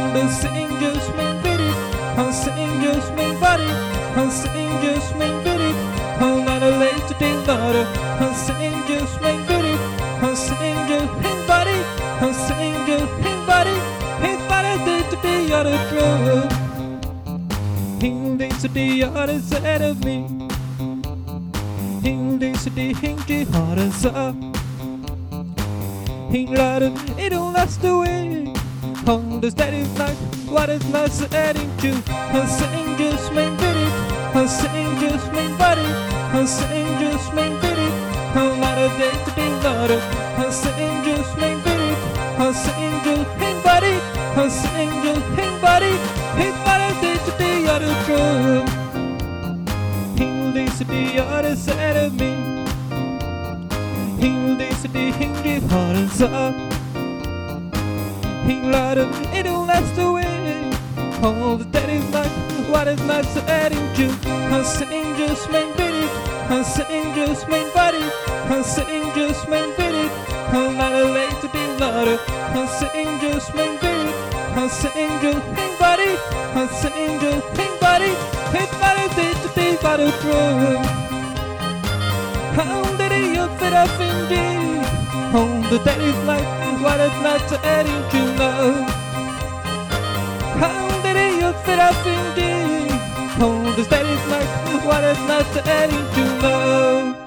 the angels may beat it, the angels may body, the angels may beat it, not a late to be daughter, the angels may beat it, the angels may body, the angels may body, his body did to the other truth. He leads to the other side of me. He leads to the hingy heart and soul. He let it all last away. All the steady life, what is not adding to her angels may beat it, her angels may body, her angels may beat it, a lot of days to be loaded, her angels may beat it, her angels may body, her angels may body, his body days to be other true. He leads to the other side of me. He leads to the hingy heart and soul. He let it'll last away. All the dead is like what is not so adding to her angels may beat it, her angels may body, her angels may beat it, her not a late to be loaded, her angels may beat it, her angels may body, her angels may body, his body did to be body true. How did he fit up in thee? All the dead is like what is not to adding to love. How did he fit up in thee? All the dead is like what is not to adding to love.